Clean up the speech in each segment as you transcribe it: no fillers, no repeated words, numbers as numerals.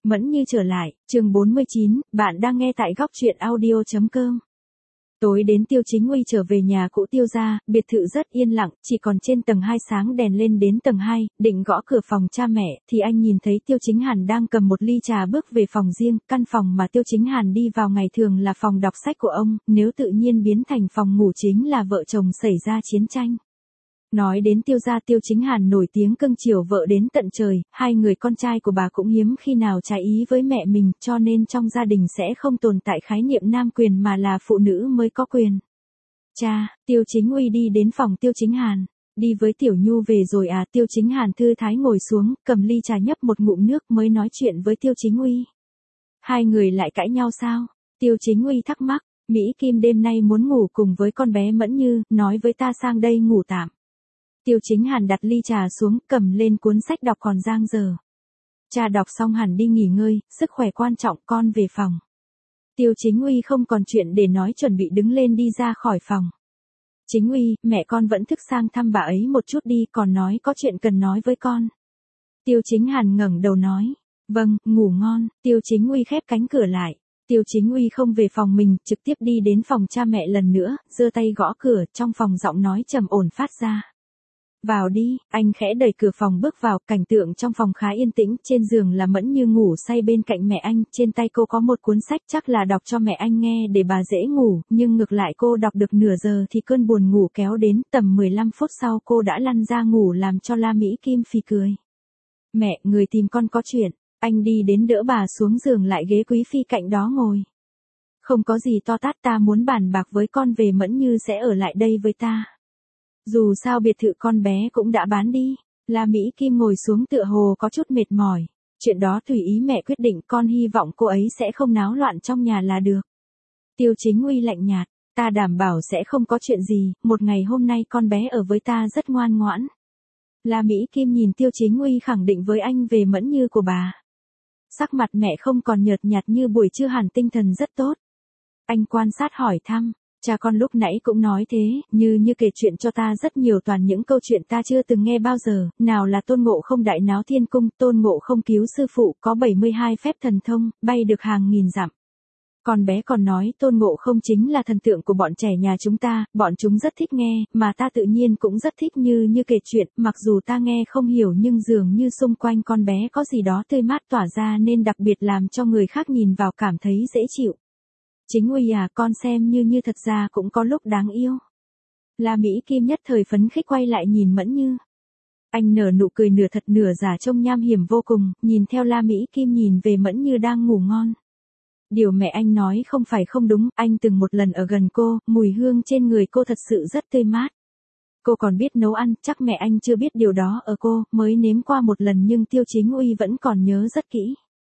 Mẫn Như trở lại, chương 49, bạn đang nghe tại góc truyện audio.com. Tối đến Tiêu Chính Uy trở về nhà cũ Tiêu gia, biệt thự rất yên lặng, chỉ còn trên tầng 2 sáng đèn lên đến tầng 2, định gõ cửa phòng cha mẹ, thì anh nhìn thấy Tiêu Chính Hàn đang cầm một ly trà bước về phòng riêng, căn phòng mà Tiêu Chính Hàn đi vào ngày thường là phòng đọc sách của ông, nếu tự nhiên biến thành phòng ngủ chính là vợ chồng xảy ra chiến tranh. Nói đến Tiêu gia, Tiêu Chính Hàn nổi tiếng cưng chiều vợ đến tận trời, hai người con trai của bà cũng hiếm khi nào trái ý với mẹ mình, cho nên trong gia đình sẽ không tồn tại khái niệm nam quyền mà là phụ nữ mới có quyền. Cha, Tiêu Chính Uy đi đến phòng Tiêu Chính Hàn. Đi với Tiểu Nhu về rồi à? Tiêu Chính Hàn thư thái ngồi xuống, cầm ly trà nhấp một ngụm nước mới nói chuyện với Tiêu Chính Uy. Hai người lại cãi nhau sao? Tiêu Chính Uy thắc mắc. Mỹ Kim đêm nay muốn ngủ cùng với con bé Mẫn Như, nói với ta sang đây ngủ tạm. Tiêu Chính Hàn đặt ly trà xuống, cầm lên cuốn sách đọc còn dang dở. Cha đọc xong hẳn đi nghỉ ngơi, sức khỏe quan trọng, con về phòng. Tiêu Chính Uy không còn chuyện để nói, chuẩn bị đứng lên đi ra khỏi phòng. Chính Uy, mẹ con vẫn thức, sang thăm bà ấy một chút đi, còn nói có chuyện cần nói với con. Tiêu Chính Hàn ngẩng đầu nói. Vâng, ngủ ngon. Tiêu Chính Uy khép cánh cửa lại. Tiêu Chính Uy không về phòng mình, trực tiếp đi đến phòng cha mẹ lần nữa, giơ tay gõ cửa, trong phòng giọng nói trầm ổn phát ra. Vào đi, anh khẽ đẩy cửa phòng bước vào, cảnh tượng trong phòng khá yên tĩnh, trên giường là Mẫn Như ngủ say bên cạnh mẹ anh, trên tay cô có một cuốn sách, chắc là đọc cho mẹ anh nghe để bà dễ ngủ, nhưng ngược lại cô đọc được nửa giờ thì cơn buồn ngủ kéo đến, tầm 15 phút sau cô đã lăn ra ngủ làm cho La Mỹ Kim phì cười. Mẹ, người tìm con có chuyện, anh đi đến đỡ bà xuống giường lại ghế quý phi cạnh đó ngồi. Không có gì to tát, ta muốn bàn bạc với con về Mẫn Như sẽ ở lại đây với ta. Dù sao biệt thự con bé cũng đã bán đi. La Mỹ Kim ngồi xuống tựa hồ có chút mệt mỏi. Chuyện đó tùy ý mẹ quyết định, con hy vọng cô ấy sẽ không náo loạn trong nhà là được. Tiêu Chính Uy lạnh nhạt, ta đảm bảo sẽ không có chuyện gì, một ngày hôm nay con bé ở với ta rất ngoan ngoãn. La Mỹ Kim nhìn Tiêu Chính Uy khẳng định với anh về Mẫn Như của bà. Sắc mặt mẹ không còn nhợt nhạt như buổi trưa, hẳn tinh thần rất tốt. Anh quan sát hỏi thăm. Cha con lúc nãy cũng nói thế, như kể chuyện cho ta rất nhiều, toàn những câu chuyện ta chưa từng nghe bao giờ, nào là Tôn Ngộ Không đại náo thiên cung, Tôn Ngộ Không cứu sư phụ, có 72 phép thần thông, bay được hàng nghìn dặm. Con bé còn nói Tôn Ngộ Không chính là thần tượng của bọn trẻ nhà chúng ta, bọn chúng rất thích nghe, mà ta tự nhiên cũng rất thích như kể chuyện, mặc dù ta nghe không hiểu nhưng dường như xung quanh con bé có gì đó tươi mát tỏa ra nên đặc biệt làm cho người khác nhìn vào cảm thấy dễ chịu. Chính Uy à, con xem như thật ra cũng có lúc đáng yêu. La Mỹ Kim nhất thời phấn khích quay lại nhìn Mẫn Như. Anh nở nụ cười nửa thật nửa giả trông nham hiểm vô cùng, nhìn theo La Mỹ Kim nhìn về Mẫn Như đang ngủ ngon. Điều mẹ anh nói không phải không đúng, anh từng một lần ở gần cô, mùi hương trên người cô thật sự rất tươi mát. Cô còn biết nấu ăn, chắc mẹ anh chưa biết điều đó ở cô, mới nếm qua một lần nhưng Tiêu Chính Uy vẫn còn nhớ rất kỹ.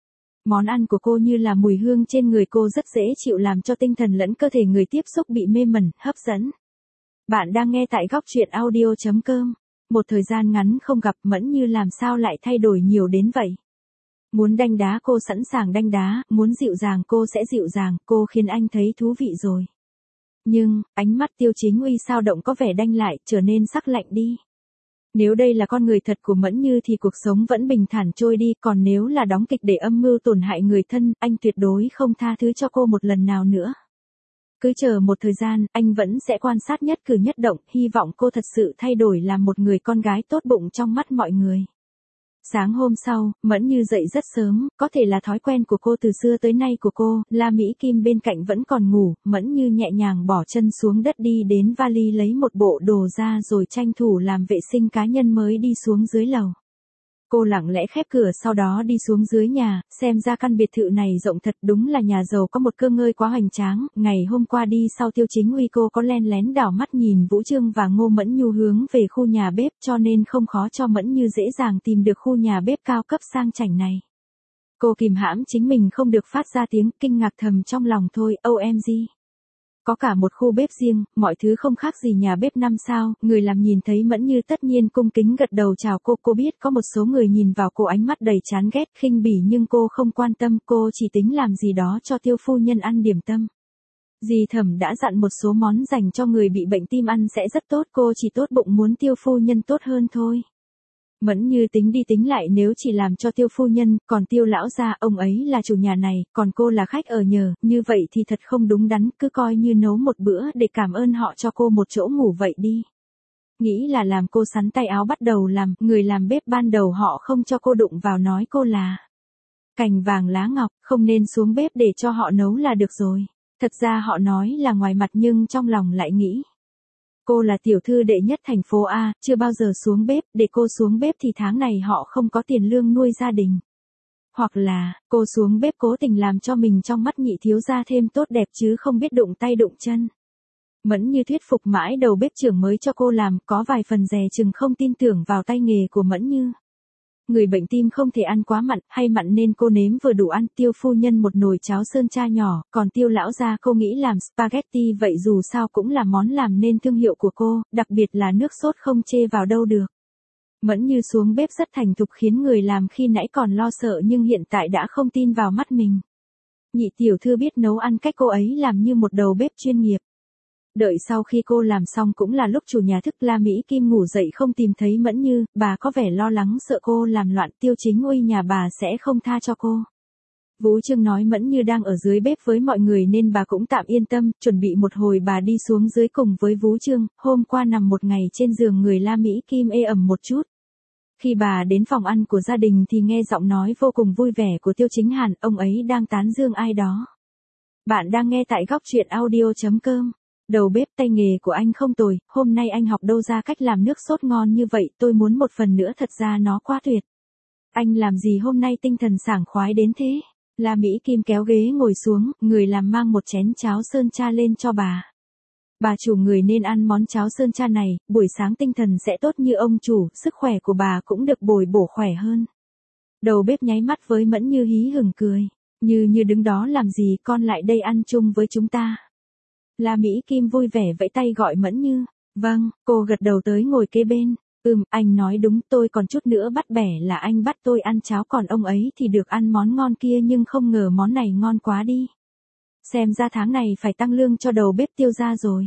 Món ăn của cô như là mùi hương trên người cô rất dễ chịu, làm cho tinh thần lẫn cơ thể người tiếp xúc bị mê mẩn, hấp dẫn. Bạn đang nghe tại góc truyện audio.com. Một thời gian ngắn không gặp, Mẫn Như làm sao lại thay đổi nhiều đến vậy? Muốn đanh đá cô sẵn sàng đanh đá, muốn dịu dàng cô sẽ dịu dàng, cô khiến anh thấy thú vị rồi. Nhưng, ánh mắt Tiêu Chính Uy sao động có vẻ đanh lại, trở nên sắc lạnh đi. Nếu đây là con người thật của Mẫn Như thì cuộc sống vẫn bình thản trôi đi, còn nếu là đóng kịch để âm mưu tổn hại người thân, anh tuyệt đối không tha thứ cho cô một lần nào nữa. Cứ chờ một thời gian, anh vẫn sẽ quan sát nhất cử nhất động, hy vọng cô thật sự thay đổi làm một người con gái tốt bụng trong mắt mọi người. Sáng hôm sau, Mẫn Như dậy rất sớm, có thể là thói quen của cô từ xưa tới nay của cô, La Mỹ Kim bên cạnh vẫn còn ngủ, Mẫn Như nhẹ nhàng bỏ chân xuống đất đi đến vali lấy một bộ đồ ra rồi tranh thủ làm vệ sinh cá nhân mới đi xuống dưới lầu. Cô lặng lẽ khép cửa sau đó đi xuống dưới nhà, xem ra căn biệt thự này rộng thật, đúng là nhà giàu có một cơ ngơi quá hoành tráng. Ngày hôm qua đi sau Tiêu Chính Uy cô có len lén đảo mắt nhìn Vũ Trương và Ngô Mẫn Nhu hướng về khu nhà bếp, cho nên không khó cho Mẫn Như dễ dàng tìm được khu nhà bếp cao cấp sang chảnh này. Cô kìm hãm chính mình không được phát ra tiếng kinh ngạc thầm trong lòng thôi, OMG. Có cả một khu bếp riêng, mọi thứ không khác gì nhà bếp 5 sao, người làm nhìn thấy Mẫn Như tất nhiên cung kính gật đầu chào cô biết có một số người nhìn vào cô ánh mắt đầy chán ghét, khinh bỉ nhưng cô không quan tâm, cô chỉ tính làm gì đó cho Tiêu phu nhân ăn điểm tâm. Dì Thẩm đã dặn một số món dành cho người bị bệnh tim ăn sẽ rất tốt, cô chỉ tốt bụng muốn Tiêu phu nhân tốt hơn thôi. Mẫn Như tính đi tính lại, nếu chỉ làm cho Tiêu phu nhân, còn Tiêu lão gia, ông ấy là chủ nhà này, còn cô là khách ở nhờ, như vậy thì thật không đúng đắn, cứ coi như nấu một bữa để cảm ơn họ cho cô một chỗ ngủ vậy đi. Nghĩ là làm, cô sắn tay áo bắt đầu làm, người làm bếp ban đầu họ không cho cô đụng vào, nói cô là cành vàng lá ngọc, không nên xuống bếp để cho họ nấu là được rồi. Thật ra họ nói là ngoài mặt nhưng trong lòng lại nghĩ, cô là tiểu thư đệ nhất thành phố A, chưa bao giờ xuống bếp, để cô xuống bếp thì tháng này họ không có tiền lương nuôi gia đình. Hoặc là, cô xuống bếp cố tình làm cho mình trong mắt nhị thiếu gia thêm tốt đẹp chứ không biết đụng tay đụng chân. Mẫn Như thuyết phục mãi đầu bếp trưởng mới cho cô làm, có vài phần dè chừng không tin tưởng vào tay nghề của Mẫn Như. Người bệnh tim không thể ăn quá mặn, hay mặn nên cô nếm vừa đủ ăn. Tiêu phu nhân một nồi cháo sơn cha nhỏ, còn Tiêu lão gia cô nghĩ làm spaghetti, vậy dù sao cũng là món làm nên thương hiệu của cô, đặc biệt là nước sốt không chê vào đâu được. Mẫn Như xuống bếp rất thành thục, khiến người làm khi nãy còn lo sợ nhưng hiện tại đã không tin vào mắt mình. Nhị tiểu thư biết nấu ăn cách cô ấy làm như một đầu bếp chuyên nghiệp. Đợi sau khi cô làm xong cũng là lúc chủ nhà thức La Mỹ Kim ngủ dậy không tìm thấy Mẫn Như, bà có vẻ lo lắng sợ cô làm loạn, Tiêu Chính Uy nhà bà sẽ không tha cho cô. Vú Trương nói Mẫn Như đang ở dưới bếp với mọi người nên bà cũng tạm yên tâm, chuẩn bị một hồi bà đi xuống dưới cùng với Vú Trương. Hôm qua nằm một ngày trên giường người La Mỹ Kim ê ẩm một chút. Khi bà đến phòng ăn của gia đình thì nghe giọng nói vô cùng vui vẻ của Tiêu Chính Hàn, ông ấy đang tán dương ai đó. Bạn đang nghe tại góc truyện audio.com. Đầu bếp, tay nghề của anh không tồi, hôm nay anh học đâu ra cách làm nước sốt ngon như vậy, tôi muốn một phần nữa, thật ra nó quá tuyệt. Anh làm gì hôm nay tinh thần sảng khoái đến thế? La Mỹ Kim kéo ghế ngồi xuống, người làm mang một chén cháo sơn cha lên cho bà. Bà chủ, người nên ăn món cháo sơn cha này, buổi sáng tinh thần sẽ tốt như ông chủ, sức khỏe của bà cũng được bồi bổ khỏe hơn. Đầu bếp nháy mắt với Mẫn Như hí hửng cười. Như đứng đó làm gì, con lại đây ăn chung với chúng ta. La Mỹ Kim vui vẻ vẫy tay gọi Mẫn Như. Vâng, cô gật đầu tới ngồi kế bên. Anh nói đúng, tôi còn chút nữa bắt bẻ là anh bắt tôi ăn cháo, còn ông ấy thì được ăn món ngon kia, nhưng không ngờ món này ngon quá đi. Xem ra tháng này phải tăng lương cho đầu bếp Tiêu gia rồi.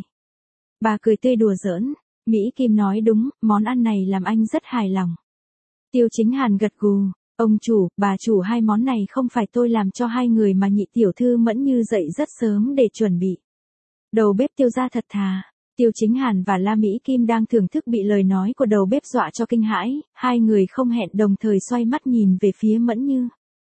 Bà cười tươi đùa giỡn. Mỹ Kim nói đúng, món ăn này làm anh rất hài lòng. Tiêu Chính Hàn gật gù. Ông chủ, bà chủ, hai món này không phải tôi làm cho hai người mà nhị tiểu thư Mẫn Như dậy rất sớm để chuẩn bị. Đầu bếp Tiêu gia thật thà. Tiêu Chính Hàn và La Mỹ Kim đang thưởng thức bị lời nói của đầu bếp dọa cho kinh hãi, hai người không hẹn đồng thời xoay mắt nhìn về phía Mẫn Như.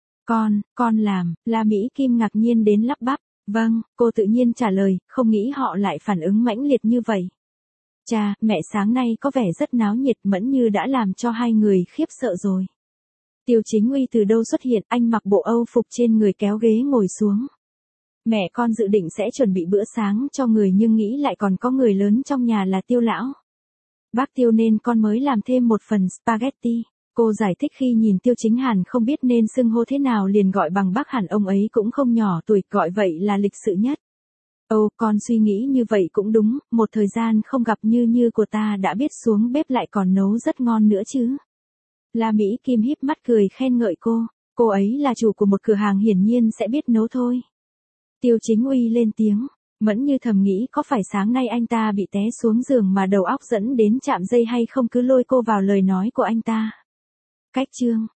Con làm, La Mỹ Kim ngạc nhiên đến lắp bắp. Vâng, cô tự nhiên trả lời, không nghĩ họ lại phản ứng mãnh liệt như vậy. Cha, mẹ sáng nay có vẻ rất náo nhiệt, Mẫn Như đã làm cho hai người khiếp sợ rồi. Tiêu Chính Uy từ đâu xuất hiện, anh mặc bộ Âu phục trên người kéo ghế ngồi xuống. Mẹ con dự định sẽ chuẩn bị bữa sáng cho người nhưng nghĩ lại còn có người lớn trong nhà là Tiêu lão. Bác Tiêu nên con mới làm thêm một phần spaghetti. Cô giải thích khi nhìn Tiêu Chính Hàn không biết nên xưng hô thế nào liền gọi bằng bác, hẳn ông ấy cũng không nhỏ tuổi, gọi vậy là lịch sự nhất. Con suy nghĩ như vậy cũng đúng, một thời gian không gặp Như của ta đã biết xuống bếp lại còn nấu rất ngon nữa chứ. La Mỹ Kim híp mắt cười khen ngợi cô ấy là chủ của một cửa hàng hiển nhiên sẽ biết nấu thôi. Tiêu Chính Uy lên tiếng, Mẫn Như thầm nghĩ có phải sáng nay anh ta bị té xuống giường mà đầu óc dẫn đến chạm dây hay không, cứ lôi cô vào lời nói của anh ta. Cách chương